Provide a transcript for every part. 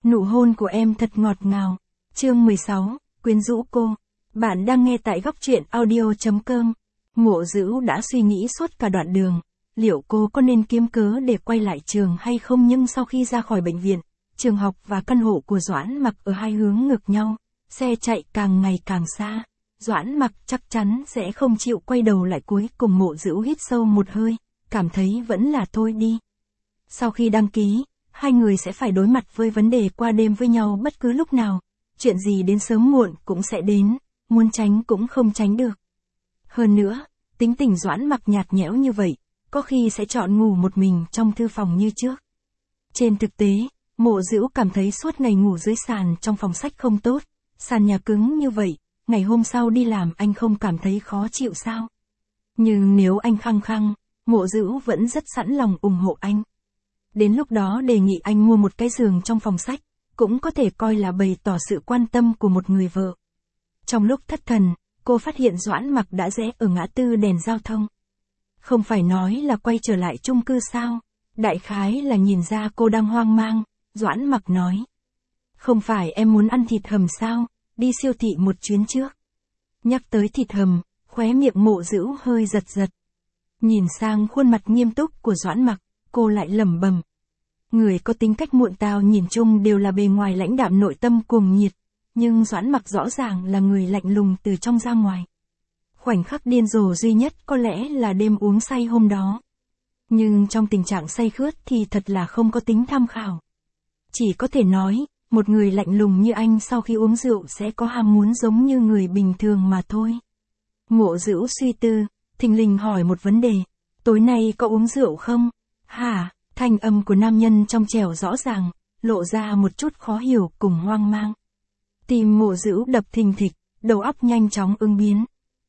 Nụ hôn của em thật ngọt ngào. Chương 16, quyến rũ cô. Bạn đang nghe tại góc truyện audio.com. Mộ Dữu đã suy nghĩ suốt cả đoạn đường, liệu cô có nên kiếm cớ để quay lại trường hay không, nhưng sau khi ra khỏi bệnh viện, trường học và căn hộ của Doãn Mặc ở hai hướng ngược nhau, xe chạy càng ngày càng xa. Doãn Mặc chắc chắn sẽ không chịu quay đầu lại, cuối cùng Mộ Dữu hít sâu một hơi, cảm thấy vẫn là thôi đi. Sau khi đăng ký, hai người sẽ phải đối mặt với vấn đề qua đêm với nhau bất cứ lúc nào, chuyện gì đến sớm muộn cũng sẽ đến, muốn tránh cũng không tránh được. Hơn nữa, tính tình Doãn Mặc nhạt nhẽo như vậy, có khi sẽ chọn ngủ một mình trong thư phòng như trước. Trên thực tế, Mộ Dữu cảm thấy suốt ngày ngủ dưới sàn trong phòng sách không tốt, sàn nhà cứng như vậy, ngày hôm sau đi làm anh không cảm thấy khó chịu sao? Nhưng nếu anh khăng khăng, Mộ Dữu vẫn rất sẵn lòng ủng hộ anh. Đến lúc đó đề nghị anh mua một cái giường trong phòng sách, cũng có thể coi là bày tỏ sự quan tâm của một người vợ. Trong lúc thất thần, cô phát hiện Doãn Mặc đã rẽ ở ngã tư đèn giao thông. Không phải nói là quay trở lại chung cư sao? Đại khái là nhìn ra cô đang hoang mang, Doãn Mặc nói. Không phải em muốn ăn thịt hầm sao, đi siêu thị một chuyến trước. Nhắc tới thịt hầm, khóe miệng Mộ Dữu hơi giật giật. Nhìn sang khuôn mặt nghiêm túc của Doãn Mặc, cô lại lẩm bẩm. Người có tính cách muộn tao nhìn chung đều là bề ngoài lãnh đạm nội tâm cuồng nhiệt, nhưng Doãn Mặc rõ ràng là người lạnh lùng từ trong ra ngoài. Khoảnh khắc điên rồ duy nhất có lẽ là đêm uống say hôm đó. Nhưng trong tình trạng say khướt thì thật là không có tính tham khảo. Chỉ có thể nói, một người lạnh lùng như anh sau khi uống rượu sẽ có ham muốn giống như người bình thường mà thôi. Mộ Dữu suy tư, thình lình hỏi một vấn đề. Tối nay có uống rượu không? Hả? Thanh âm của nam nhân trong trẻo rõ ràng, lộ ra một chút khó hiểu cùng hoang mang. Tim Mộ Dữu đập thình thịch, đầu óc nhanh chóng ứng biến.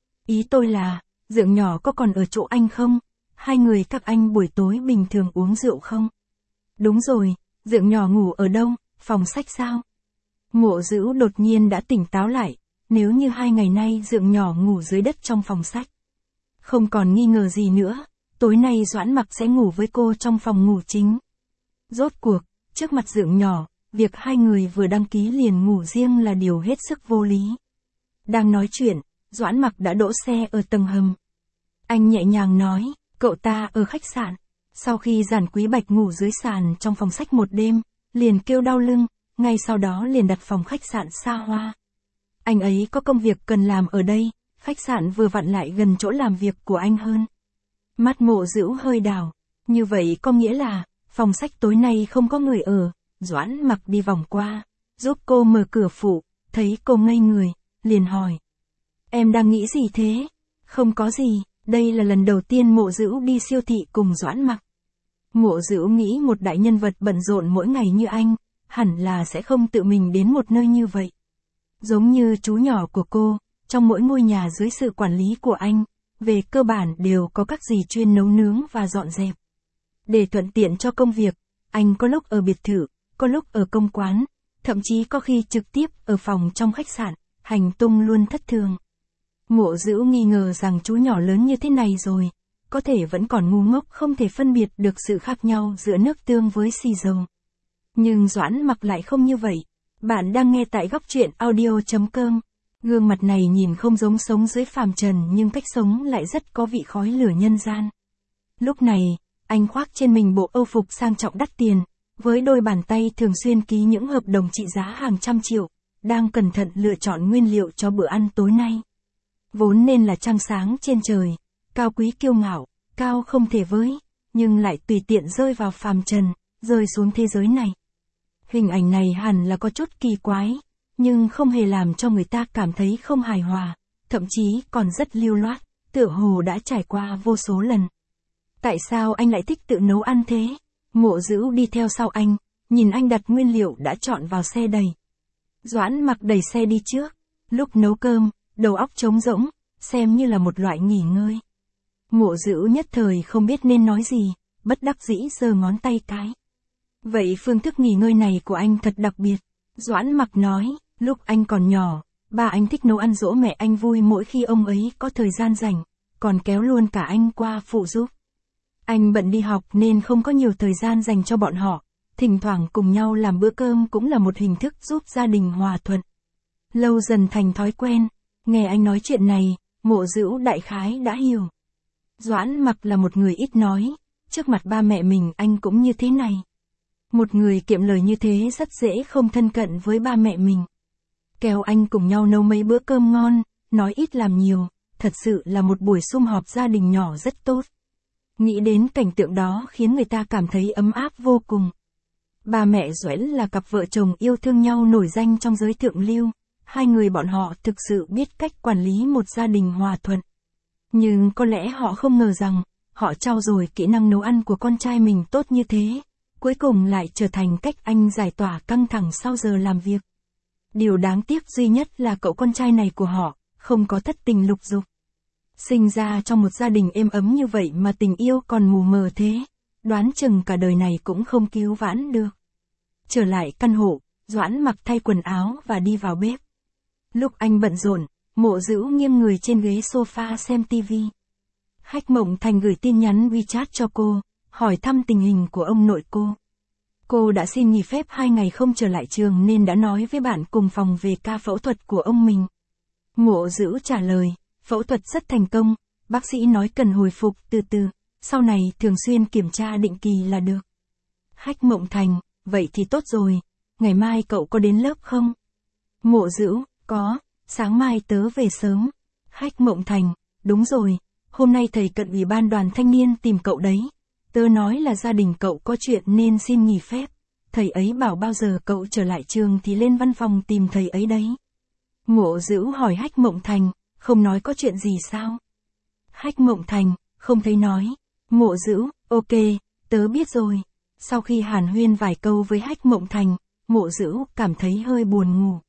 Ý tôi là, Dượng nhỏ có còn ở chỗ anh không? Hai người các anh buổi tối bình thường uống rượu không? Đúng rồi, Dượng nhỏ ngủ ở đâu, phòng sách sao? Mộ Dữu đột nhiên đã tỉnh táo lại, nếu như 2 ngày nay Dượng nhỏ ngủ dưới đất trong phòng sách. Không còn nghi ngờ gì nữa, tối nay Doãn Mặc sẽ ngủ với cô trong phòng ngủ chính. Rốt cuộc, trước mặt Dượng nhỏ, việc hai người vừa đăng ký liền ngủ riêng là điều hết sức vô lý. Đang nói chuyện, Doãn Mặc đã đỗ xe ở tầng hầm. Anh nhẹ nhàng nói, cậu ta ở khách sạn. Sau khi Giản Quý Bạch ngủ dưới sàn trong phòng sách một đêm, liền kêu đau lưng, ngay sau đó liền đặt phòng khách sạn xa hoa. Anh ấy có công việc cần làm ở đây, khách sạn vừa vặn lại gần chỗ làm việc của anh hơn. Mắt Mộ Dữu hơi đảo, như vậy có nghĩa là, phòng sách tối nay không có người ở. Doãn Mặc đi vòng qua, giúp cô mở cửa phụ, thấy cô ngây người, liền hỏi. Em đang nghĩ gì thế? Không có gì, đây là lần đầu tiên Mộ Dữu đi siêu thị cùng Doãn Mặc. Mộ Dữu nghĩ một đại nhân vật bận rộn mỗi ngày như anh, hẳn là sẽ không tự mình đến một nơi như vậy. Giống như chú nhỏ của cô, trong mỗi ngôi nhà dưới sự quản lý của anh, về cơ bản đều có các dì chuyên nấu nướng và dọn dẹp. Để thuận tiện cho công việc, anh có lúc ở biệt thự, có lúc ở công quán, thậm chí có khi trực tiếp ở phòng trong khách sạn, hành tung luôn thất thường. Mộ Dữu nghi ngờ rằng chú nhỏ lớn như thế này rồi, có thể vẫn còn ngu ngốc không thể phân biệt được sự khác nhau giữa nước tương với xì dầu. Nhưng Doãn Mặc lại không như vậy. Bạn đang nghe tại góc truyện audio.com. Gương mặt này nhìn không giống sống dưới phàm trần nhưng cách sống lại rất có vị khói lửa nhân gian. Lúc này, anh khoác trên mình bộ âu phục sang trọng đắt tiền, với đôi bàn tay thường xuyên ký những hợp đồng trị giá hàng trăm triệu, đang cẩn thận lựa chọn nguyên liệu cho bữa ăn tối nay. Vốn nên là trăng sáng trên trời, cao quý kiêu ngạo, cao không thể với, nhưng lại tùy tiện rơi vào phàm trần, rơi xuống thế giới này. Hình ảnh này hẳn là có chút kỳ quái, nhưng không hề làm cho người ta cảm thấy không hài hòa, thậm chí còn rất lưu loát, tựa hồ đã trải qua vô số lần. Tại sao anh lại thích tự nấu ăn thế? Mộ Dữu đi theo sau anh, nhìn anh đặt nguyên liệu đã chọn vào xe đầy. Doãn Mặc đẩy xe đi trước, lúc nấu cơm, đầu óc trống rỗng, xem như là một loại nghỉ ngơi. Mộ Dữu nhất thời không biết nên nói gì, bất đắc dĩ giơ ngón tay cái. Vậy phương thức nghỉ ngơi này của anh thật đặc biệt. Doãn Mặc nói, lúc anh còn nhỏ, ba anh thích nấu ăn dỗ mẹ anh vui mỗi khi ông ấy có thời gian rảnh, còn kéo luôn cả anh qua phụ giúp. Anh bận đi học nên không có nhiều thời gian dành cho bọn họ, thỉnh thoảng cùng nhau làm bữa cơm cũng là một hình thức giúp gia đình hòa thuận. Lâu dần thành thói quen, nghe anh nói chuyện này, Mộ Dữu đại khái đã hiểu. Doãn Mặc là một người ít nói, trước mặt ba mẹ mình anh cũng như thế này. Một người kiệm lời như thế rất dễ không thân cận với ba mẹ mình. Kéo anh cùng nhau nấu mấy bữa cơm ngon, nói ít làm nhiều, thật sự là một buổi sum họp gia đình nhỏ rất tốt. Nghĩ đến cảnh tượng đó khiến người ta cảm thấy ấm áp vô cùng. Ba mẹ Duẫn là cặp vợ chồng yêu thương nhau nổi danh trong giới thượng lưu, hai người bọn họ thực sự biết cách quản lý một gia đình hòa thuận. Nhưng có lẽ họ không ngờ rằng, họ trau dồi kỹ năng nấu ăn của con trai mình tốt như thế, cuối cùng lại trở thành cách anh giải tỏa căng thẳng sau giờ làm việc. Điều đáng tiếc duy nhất là cậu con trai này của họ, không có thất tình lục dục. Sinh ra trong một gia đình êm ấm như vậy mà tình yêu còn mù mờ thế, đoán chừng cả đời này cũng không cứu vãn được. Trở lại căn hộ, Doãn Mặc thay quần áo và đi vào bếp. Lúc anh bận rộn, Mộ Dữu nghiêng người trên ghế sofa xem tivi. Hách Mộng Thành gửi tin nhắn WeChat cho cô, hỏi thăm tình hình của ông nội cô. Cô đã xin nghỉ phép 2 ngày không trở lại trường nên đã nói với bạn cùng phòng về ca phẫu thuật của ông mình. Mộ Dữu trả lời, phẫu thuật rất thành công, bác sĩ nói cần hồi phục từ từ, sau này thường xuyên kiểm tra định kỳ là được. Hách Mộng Thành, vậy thì tốt rồi, ngày mai cậu có đến lớp không? Mộ Dữu, có, sáng mai tớ về sớm. Hách Mộng Thành, đúng rồi, hôm nay thầy cận ủy ban đoàn thanh niên tìm cậu đấy. Tớ nói là gia đình cậu có chuyện nên xin nghỉ phép. Thầy ấy bảo bao giờ cậu trở lại trường thì lên văn phòng tìm thầy ấy đấy. Mộ Dữu hỏi Hách Mộng Thành, không nói có chuyện gì sao? Hách Mộng Thành, không thấy nói. Mộ Dữu, ok, tớ biết rồi. Sau khi hàn huyên vài câu với Hách Mộng Thành, Mộ Dữu cảm thấy hơi buồn ngủ.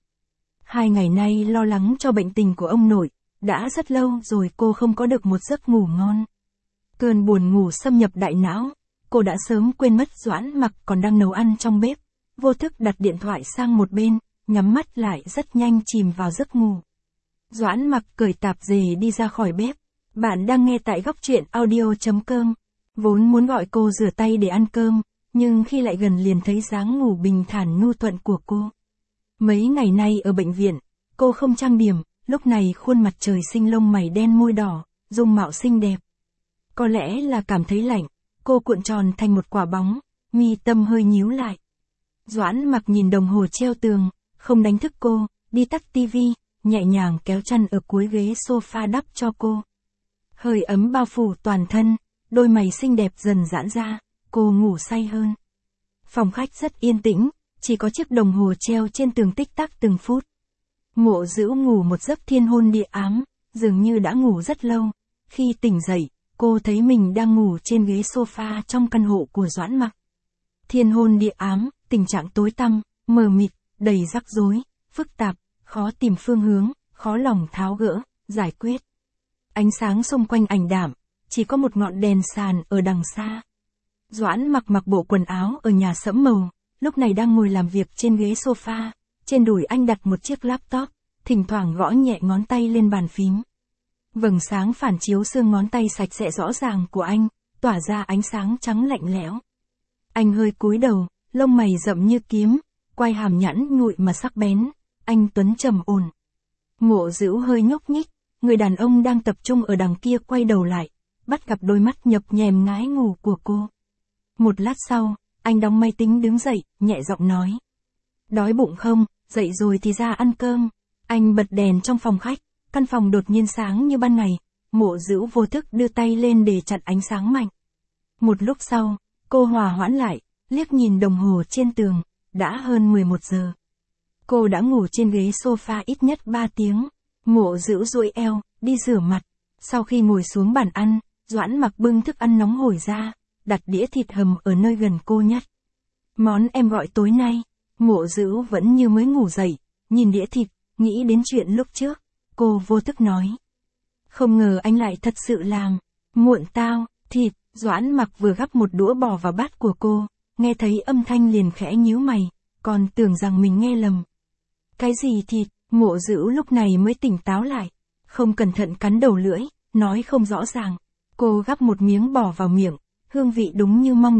2 ngày nay lo lắng cho bệnh tình của ông nội, đã rất lâu rồi cô không có được một giấc ngủ ngon. Cơn buồn ngủ xâm nhập đại não, cô đã sớm quên mất Doãn Mặc còn đang nấu ăn trong bếp, vô thức đặt điện thoại sang một bên, nhắm mắt lại rất nhanh chìm vào giấc ngủ. Doãn Mặc cởi tạp dề đi ra khỏi bếp. Bạn đang nghe tại Góc Truyện Audio.com. Vốn muốn gọi cô rửa tay để ăn cơm, nhưng khi lại gần liền thấy dáng ngủ bình thản nhu thuận của cô. Mấy ngày nay ở bệnh viện, cô không trang điểm, lúc này khuôn mặt trời sinh lông mày đen môi đỏ, dung mạo xinh đẹp. Có lẽ là cảm thấy lạnh, cô cuộn tròn thành một quả bóng, mi tâm hơi nhíu lại. Doãn Mặc nhìn đồng hồ treo tường, không đánh thức cô, đi tắt tivi, nhẹ nhàng kéo chăn ở cuối ghế sofa đắp cho cô. Hơi ấm bao phủ toàn thân, đôi mày xinh đẹp dần giãn ra, cô ngủ say hơn. Phòng khách rất yên tĩnh, chỉ có chiếc đồng hồ treo trên tường tích tắc từng phút. Mộ Dữu ngủ một giấc thiên hôn địa ám, dường như đã ngủ rất lâu. Khi tỉnh dậy, cô thấy mình đang ngủ trên ghế sofa trong căn hộ của Doãn Mặc. Thiên hôn địa ám, tình trạng tối tăm, mờ mịt, đầy rắc rối, phức tạp, khó tìm phương hướng, khó lòng tháo gỡ, giải quyết. Ánh sáng xung quanh ảm đạm, chỉ có một ngọn đèn sàn ở đằng xa. Doãn mặc bộ quần áo ở nhà sẫm màu, lúc này đang ngồi làm việc trên ghế sofa, trên đùi anh đặt một chiếc laptop, thỉnh thoảng gõ nhẹ ngón tay lên bàn phím. Vầng sáng phản chiếu xương ngón tay sạch sẽ rõ ràng của anh, tỏa ra ánh sáng trắng lạnh lẽo. Anh hơi cúi đầu, lông mày rậm như kiếm, quai hàm nhẵn nhụi mà sắc bén, anh tuấn trầm ổn. Mộ Dữu hơi nhúc nhích, người đàn ông đang tập trung ở đằng kia quay đầu lại, bắt gặp đôi mắt nhập nhèm ngái ngủ của cô. Một lát sau, anh đóng máy tính đứng dậy, nhẹ giọng nói. Đói bụng không, dậy rồi thì ra ăn cơm. Anh bật đèn trong phòng khách, căn phòng đột nhiên sáng như ban ngày, Mộ Dữu vô thức đưa tay lên để chặn ánh sáng mạnh. Một lúc sau, cô hòa hoãn lại, liếc nhìn đồng hồ trên tường, đã hơn 11 giờ. Cô đã ngủ trên ghế sofa ít nhất 3 tiếng. Mộ Dữu duỗi eo, đi rửa mặt. Sau khi ngồi xuống bàn ăn, Doãn Mặc bưng thức ăn nóng hổi ra, đặt đĩa thịt hầm ở nơi gần cô nhất. Món em gọi tối nay. Mộ Dữu vẫn như mới ngủ dậy, nhìn đĩa thịt, nghĩ đến chuyện lúc trước. Cô vô thức nói. Không ngờ anh lại thật sự làm. Muộn tao, thịt. Doãn Mặc vừa gắp một đũa bò vào bát của cô, nghe thấy âm thanh liền khẽ nhíu mày, còn tưởng rằng mình nghe lầm. Cái gì thịt? Mộ Dữu lúc này mới tỉnh táo lại, không cẩn thận cắn đầu lưỡi, nói không rõ ràng. Cô gắp một miếng bò vào miệng, hương vị đúng như mong đợi,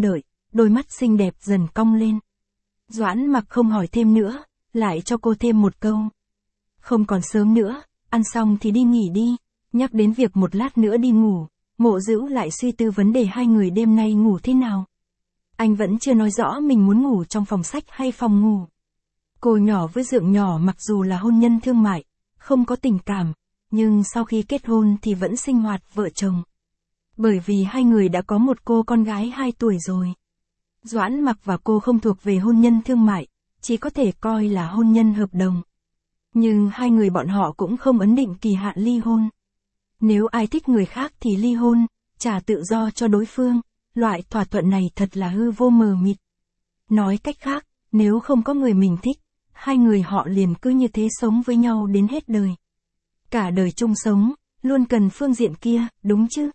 đôi mắt xinh đẹp dần cong lên. Doãn Mặc không hỏi thêm nữa, lại cho cô thêm một câu. Không còn sớm nữa, ăn xong thì đi nghỉ đi. Nhắc đến việc một lát nữa đi ngủ, Mộ Dữu lại suy tư vấn đề hai người đêm nay ngủ thế nào. Anh vẫn chưa nói rõ mình muốn ngủ trong phòng sách hay phòng ngủ. Cô nhỏ với Dượng nhỏ mặc dù là hôn nhân thương mại, không có tình cảm, nhưng sau khi kết hôn thì vẫn sinh hoạt vợ chồng. Bởi vì hai người đã có một cô con gái 2 tuổi rồi. Doãn Mặc và cô không thuộc về hôn nhân thương mại, chỉ có thể coi là hôn nhân hợp đồng. Nhưng hai người bọn họ cũng không ấn định kỳ hạn ly hôn. Nếu ai thích người khác thì ly hôn, trả tự do cho đối phương, loại thỏa thuận này thật là hư vô mờ mịt. Nói cách khác, nếu không có người mình thích, hai người họ liền cứ như thế sống với nhau đến hết đời. Cả đời chung sống, luôn cần phương diện kia, đúng chứ?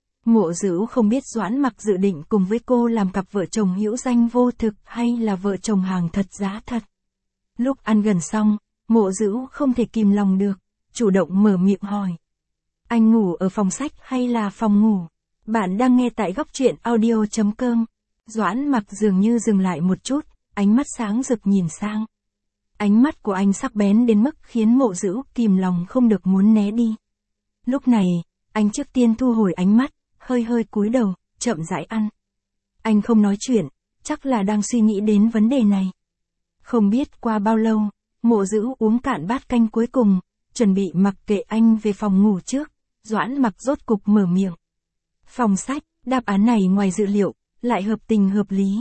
Mộ Dữu không biết Doãn Mặc dự định cùng với cô làm cặp vợ chồng hữu danh vô thực hay là vợ chồng hàng thật giá thật. Lúc ăn gần xong, Mộ Dữu không thể kìm lòng được, chủ động mở miệng hỏi. Anh ngủ ở phòng sách hay là phòng ngủ? Bạn đang nghe tại góc truyện audio.com. Doãn Mặc dường như dừng lại một chút, ánh mắt sáng rực nhìn sang. Ánh mắt của anh sắc bén đến mức khiến Mộ Dữu kìm lòng không được muốn né đi. Lúc này, anh trước tiên thu hồi ánh mắt, hơi hơi cúi đầu, chậm rãi ăn. Anh không nói chuyện, chắc là đang suy nghĩ đến vấn đề này. Không biết qua bao lâu, Mộ Dữu uống cạn bát canh cuối cùng, chuẩn bị mặc kệ anh về phòng ngủ trước. Doãn Mặc rốt cục mở miệng. Phòng sách, đáp án này ngoài dự liệu, lại hợp tình hợp lý.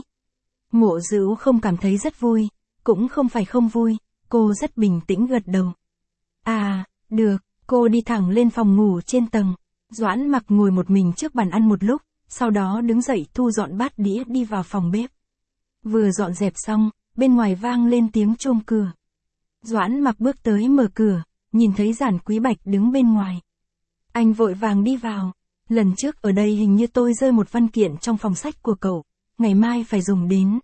Mộ Dữu không cảm thấy rất vui, cũng không phải không vui, cô rất bình tĩnh gật đầu. À, được, cô đi thẳng lên phòng ngủ trên tầng. Doãn Mặc ngồi một mình trước bàn ăn một lúc, sau đó đứng dậy thu dọn bát đĩa đi vào phòng bếp. Vừa dọn dẹp xong, bên ngoài vang lên tiếng chuông cửa. Doãn Mặc bước tới mở cửa, nhìn thấy Giản Quý Bạch đứng bên ngoài. Anh vội vàng đi vào. Lần trước ở đây hình như tôi rơi một văn kiện trong phòng sách của cậu, ngày mai phải dùng đến.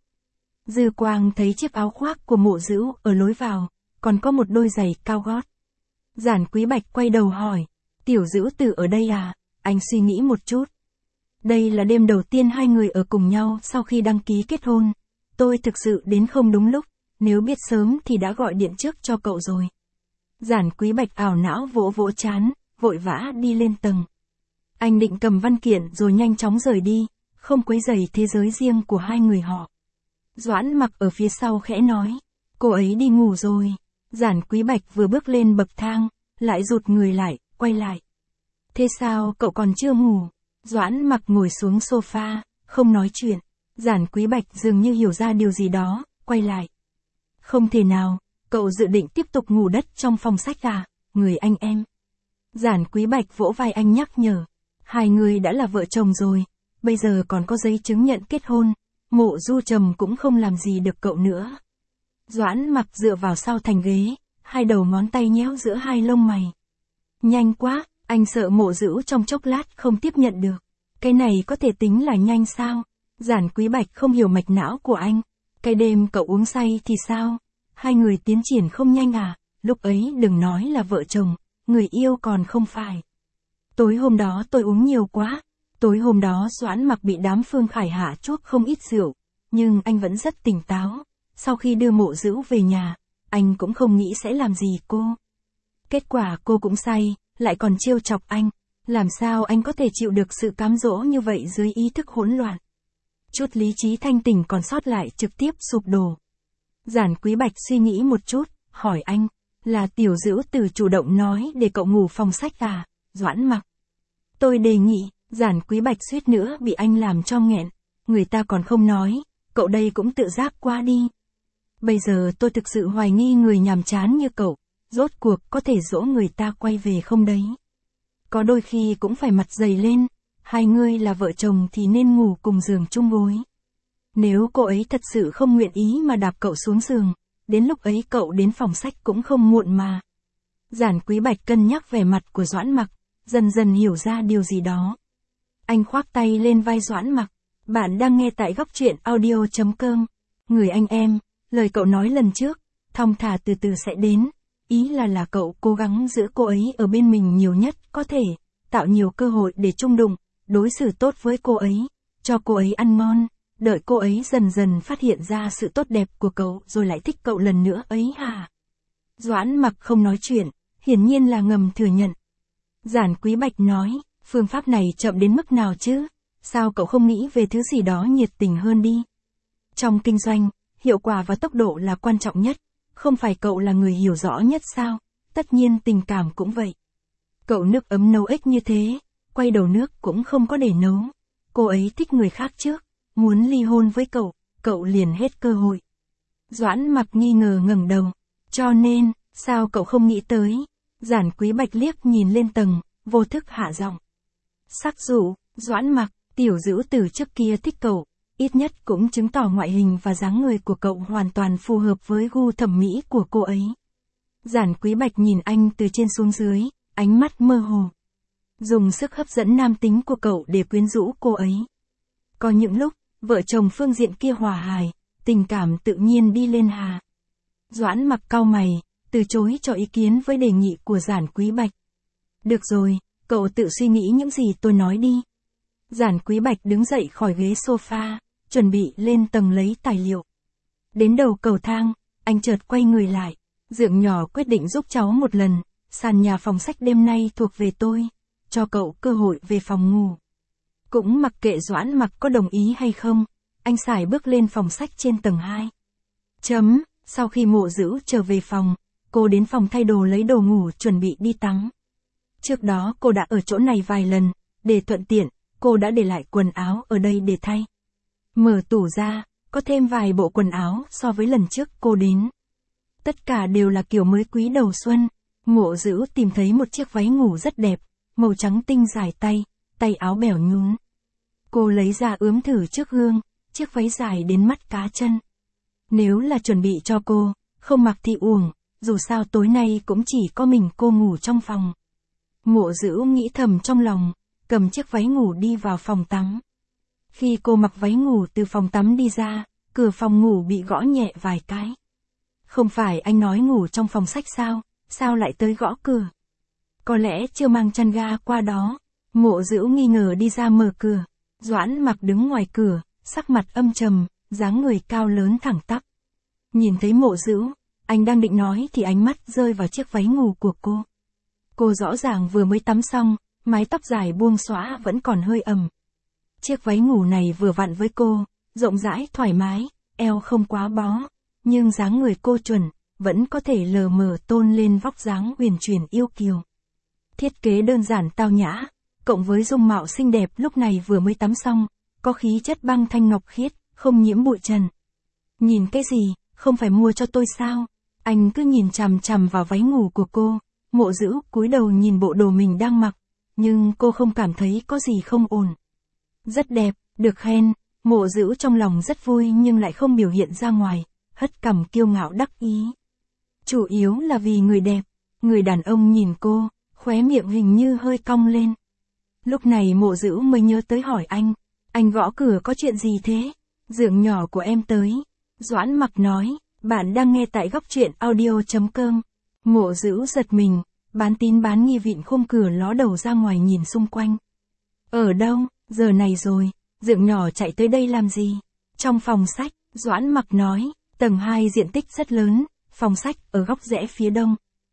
Dư Quang thấy chiếc áo khoác của Mộ Dữu ở lối vào, còn có một đôi giày cao gót. Giản Quý Bạch quay đầu hỏi, Tiểu Dữu Tử ở đây à? Anh suy nghĩ một chút. Đây là đêm đầu tiên hai người ở cùng nhau sau khi đăng ký kết hôn. Tôi thực sự đến không đúng lúc, nếu biết sớm thì đã gọi điện trước cho cậu rồi. Giản Quý Bạch ảo não vỗ vỗ trán, vội vã đi lên tầng. Anh định cầm văn kiện rồi nhanh chóng rời đi, không quấy rầy thế giới riêng của hai người họ. Doãn Mặc ở phía sau khẽ nói, cô ấy đi ngủ rồi. Giản Quý Bạch vừa bước lên bậc thang, lại rụt người lại, quay lại. Thế sao cậu còn chưa ngủ? Doãn Mặc ngồi xuống sofa, không nói chuyện. Giản Quý Bạch dường như hiểu ra điều gì đó, quay lại. Không thể nào, cậu dự định tiếp tục ngủ đất trong phòng sách à, người anh em. Giản Quý Bạch vỗ vai anh nhắc nhở. Hai người đã là vợ chồng rồi, bây giờ còn có giấy chứng nhận kết hôn, Mộ Du Trầm cũng không làm gì được cậu nữa. Doãn Mặc dựa vào sau thành ghế, hai đầu ngón tay nhéo giữa hai lông mày. Nhanh quá, anh sợ Mộ Dữu trong chốc lát không tiếp nhận được. Cái này có thể tính là nhanh sao? Giản Quý Bạch không hiểu mạch não của anh. Cái đêm cậu uống say thì sao? Hai người tiến triển không nhanh à? Lúc ấy đừng nói là vợ chồng, người yêu còn không phải. Tối hôm đó tôi uống nhiều quá. Tối hôm đó Doãn Mặc bị đám Phương Khải hạ chuốc không ít rượu, nhưng anh vẫn rất tỉnh táo. Sau khi đưa Mộ Dữu về nhà, anh cũng không nghĩ sẽ làm gì cô. Kết quả cô cũng say, lại còn trêu chọc anh. Làm sao anh có thể chịu được sự cám dỗ như vậy dưới ý thức hỗn loạn? Chút lý trí thanh tỉnh còn sót lại trực tiếp sụp đổ. Giản Quý Bạch suy nghĩ một chút, hỏi anh, là Tiểu Dữu Tử chủ động nói để cậu ngủ phòng sách à? Doãn Mặc. Tôi đề nghị. Giản Quý Bạch suýt nữa bị anh làm cho nghẹn. Người ta còn không nói, cậu đây cũng tự giác qua đi. Bây giờ tôi thực sự hoài nghi người nhàm chán như cậu, rốt cuộc có thể dỗ người ta quay về không đấy? Có đôi khi cũng phải mặt dày lên, hai người là vợ chồng thì nên ngủ cùng giường chung gối. Nếu cô ấy thật sự không nguyện ý mà đạp cậu xuống giường, đến lúc ấy cậu đến phòng sách cũng không muộn mà. Giản Quý Bạch cân nhắc vẻ mặt của Doãn Mặc, dần dần hiểu ra điều gì đó. Anh khoác tay lên vai Doãn Mặc. Bạn đang nghe tại góc truyện audio.com. Người anh em, lời cậu nói lần trước, thong thả từ từ sẽ đến. Ý là cậu cố gắng giữ cô ấy ở bên mình nhiều nhất có thể, tạo nhiều cơ hội để chung đụng, đối xử tốt với cô ấy, cho cô ấy ăn ngon, đợi cô ấy dần dần phát hiện ra sự tốt đẹp của cậu rồi lại thích cậu lần nữa ấy hả? Doãn Mặc không nói chuyện, hiển nhiên là ngầm thừa nhận. Giản Quý Bạch nói, phương pháp này chậm đến mức nào chứ? Sao cậu không nghĩ về thứ gì đó nhiệt tình hơn đi? Trong kinh doanh, hiệu quả và tốc độ là quan trọng nhất, không phải cậu là người hiểu rõ nhất sao? Tất nhiên tình cảm cũng vậy. Cậu nước ấm nấu ếch như thế, quay đầu nước cũng không có để nấu. Cô ấy thích người khác trước, muốn ly hôn với cậu liền hết cơ hội. Doãn Mặc nghi ngờ ngẩng đầu, cho nên, sao cậu không nghĩ tới? Giản Quý Bạch liếc nhìn lên tầng, vô thức hạ giọng. Sắc dụ, Doãn Mặc, tiểu dữ tử trước kia thích cậu, ít nhất cũng chứng tỏ ngoại hình và dáng người của cậu hoàn toàn phù hợp với gu thẩm mỹ của cô ấy. Giản Quý Bạch nhìn anh từ trên xuống dưới, ánh mắt mơ hồ. Dùng sức hấp dẫn nam tính của cậu để quyến rũ cô ấy. Có những lúc, vợ chồng phương diện kia hòa hài, tình cảm tự nhiên đi lên hà. Doãn Mặc cau mày, từ chối cho ý kiến với đề nghị của Giản Quý Bạch. Được rồi, cậu tự suy nghĩ những gì tôi nói đi. Giản Quý Bạch đứng dậy khỏi ghế sofa, chuẩn bị lên tầng lấy tài liệu. Đến đầu cầu thang, anh chợt quay người lại. Dượng nhỏ quyết định giúp cháu một lần, sàn nhà phòng sách đêm nay thuộc về tôi, cho cậu cơ hội về phòng ngủ. Cũng mặc kệ Doãn Mặc có đồng ý hay không, anh sải bước lên phòng sách trên tầng 2. Sau khi Mộ Dữ trở về phòng, cô đến phòng thay đồ lấy đồ ngủ chuẩn bị đi tắm. Trước đó cô đã ở chỗ này vài lần, để thuận tiện, cô đã để lại quần áo ở đây để thay. Mở tủ ra, có thêm vài bộ quần áo so với lần trước cô đến. Tất cả đều là kiểu mới quý đầu xuân. Mộ Dữ tìm thấy một chiếc váy ngủ rất đẹp, màu trắng tinh dài tay áo bẻo nhún. Cô lấy ra ướm thử trước gương, chiếc váy dài đến mắt cá chân. Nếu là chuẩn bị cho cô, không mặc thì uổng, dù sao tối nay cũng chỉ có mình cô ngủ trong phòng. Mộ Dữ nghĩ thầm trong lòng, cầm chiếc váy ngủ đi vào phòng tắm. Khi cô mặc váy ngủ từ phòng tắm đi ra, cửa phòng ngủ bị gõ nhẹ vài cái. Không phải anh nói ngủ trong phòng sách sao lại tới gõ cửa? Có lẽ chưa mang chăn ga qua đó. Mộ Dữ nghi ngờ đi ra mở cửa. Doãn Mặc đứng ngoài cửa, sắc mặt âm trầm, dáng người cao lớn thẳng tắp. Nhìn thấy Mộ Dữ, anh đang định nói thì ánh mắt rơi vào chiếc váy ngủ của cô. Cô rõ ràng vừa mới tắm xong, mái tóc dài buông xõa vẫn còn hơi ẩm. Chiếc váy ngủ này vừa vặn với cô, rộng rãi thoải mái, eo không quá bó, nhưng dáng người cô chuẩn, vẫn có thể lờ mờ tôn lên vóc dáng uyển chuyển yêu kiều. Thiết kế đơn giản tao nhã, cộng với dung mạo xinh đẹp lúc này vừa mới tắm xong, có khí chất băng thanh ngọc khiết, không nhiễm bụi trần. Nhìn cái gì, không phải mua cho tôi sao? Anh cứ nhìn chằm chằm vào váy ngủ của cô. Mộ Dữ cúi đầu nhìn bộ đồ mình đang mặc, nhưng cô không cảm thấy có gì không ổn. Rất đẹp, được khen, Mộ Dữ trong lòng rất vui nhưng lại không biểu hiện ra ngoài, hất cằm kiêu ngạo đắc ý. Chủ yếu là vì người đẹp, người đàn ông nhìn cô, khóe miệng hình như hơi cong lên. Lúc này Mộ Dữ mới nhớ tới hỏi anh gõ cửa có chuyện gì thế? Dượng nhỏ của em tới. Doãn Mặc nói, bạn đang nghe tại góc truyện audio.com. Mộ Dữ giật mình, bán tín bán nghi vịn khung cửa ló đầu ra ngoài nhìn xung quanh. Ở đâu, giờ này rồi, dượng nhỏ chạy tới đây làm gì? Trong phòng sách, Doãn Mặc nói, tầng 2 diện tích rất lớn, phòng sách ở góc rẽ phía đông.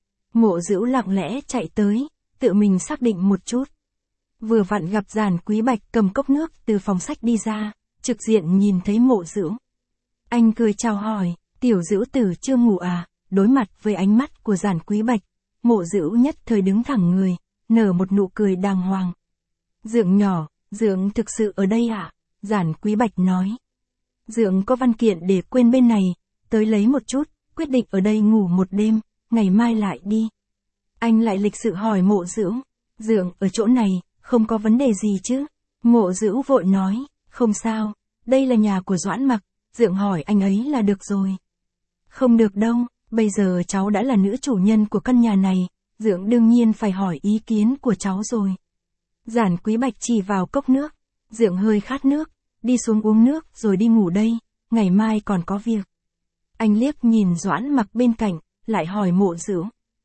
Mộ Dữ lặng lẽ chạy tới, tự mình xác định một chút. Vừa vặn gặp Giản Quý Bạch cầm cốc nước từ phòng sách đi ra, trực diện nhìn thấy Mộ Dữ. Anh cười chào hỏi, tiểu Dữ tử chưa ngủ à? Đối mặt với ánh mắt của Giản Quý Bạch, Mộ Dữ nhất thời đứng thẳng người, nở một nụ cười đàng hoàng. Dượng nhỏ, dượng thực sự ở đây à? Giản Quý Bạch nói. Dượng có văn kiện để quên bên này, tới lấy một chút, quyết định ở đây ngủ một đêm, ngày mai lại đi. Anh lại lịch sự hỏi Mộ Dữ, dượng ở chỗ này, không có vấn đề gì chứ? Mộ Dữ vội nói, không sao, đây là nhà của Doãn Mặc, dượng hỏi anh ấy là được rồi. Không được đâu, bây giờ cháu đã là nữ chủ nhân của căn nhà này, dượng đương nhiên phải hỏi ý kiến của cháu rồi. Giản Quý Bạch chỉ vào cốc nước, dượng hơi khát nước, đi xuống uống nước rồi đi ngủ đây, ngày mai còn có việc. Anh liếc nhìn Doãn Mặc bên cạnh, lại hỏi Mộ Dữ.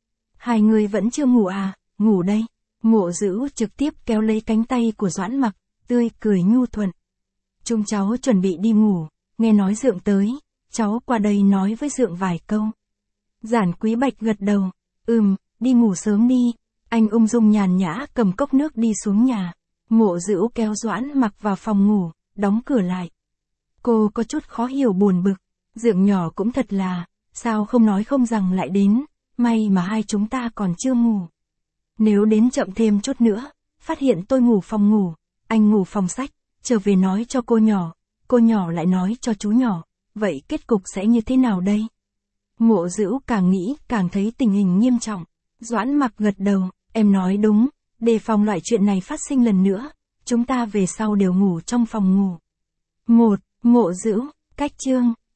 Hai người vẫn chưa ngủ à? Ngủ đây. Mộ Dữ trực tiếp kéo lấy cánh tay của Doãn Mặc, tươi cười nhu thuận. Chúng cháu chuẩn bị đi ngủ, nghe nói Dượng tới, cháu qua đây nói với Dượng vài câu. Giản Quý Bạch gật đầu, đi ngủ sớm đi. Anh ung dung nhàn nhã cầm cốc nước đi xuống nhà. Mộ Dữu kéo Doãn Mặc vào phòng ngủ, đóng cửa lại. Cô có chút khó hiểu buồn bực. Dượng nhỏ cũng thật là, sao không nói không rằng lại đến, may mà hai chúng ta còn chưa ngủ. Nếu đến chậm thêm chút nữa, phát hiện tôi ngủ phòng ngủ, anh ngủ phòng sách, trở về nói cho cô nhỏ lại nói cho chú nhỏ, vậy kết cục sẽ như thế nào đây? Mộ Dữu càng nghĩ càng thấy tình hình nghiêm trọng. Doãn Mặc gật đầu, em nói đúng, đề phòng loại chuyện này phát sinh lần nữa, chúng ta về sau đều ngủ trong phòng ngủ. Mộ Dữu, cách chương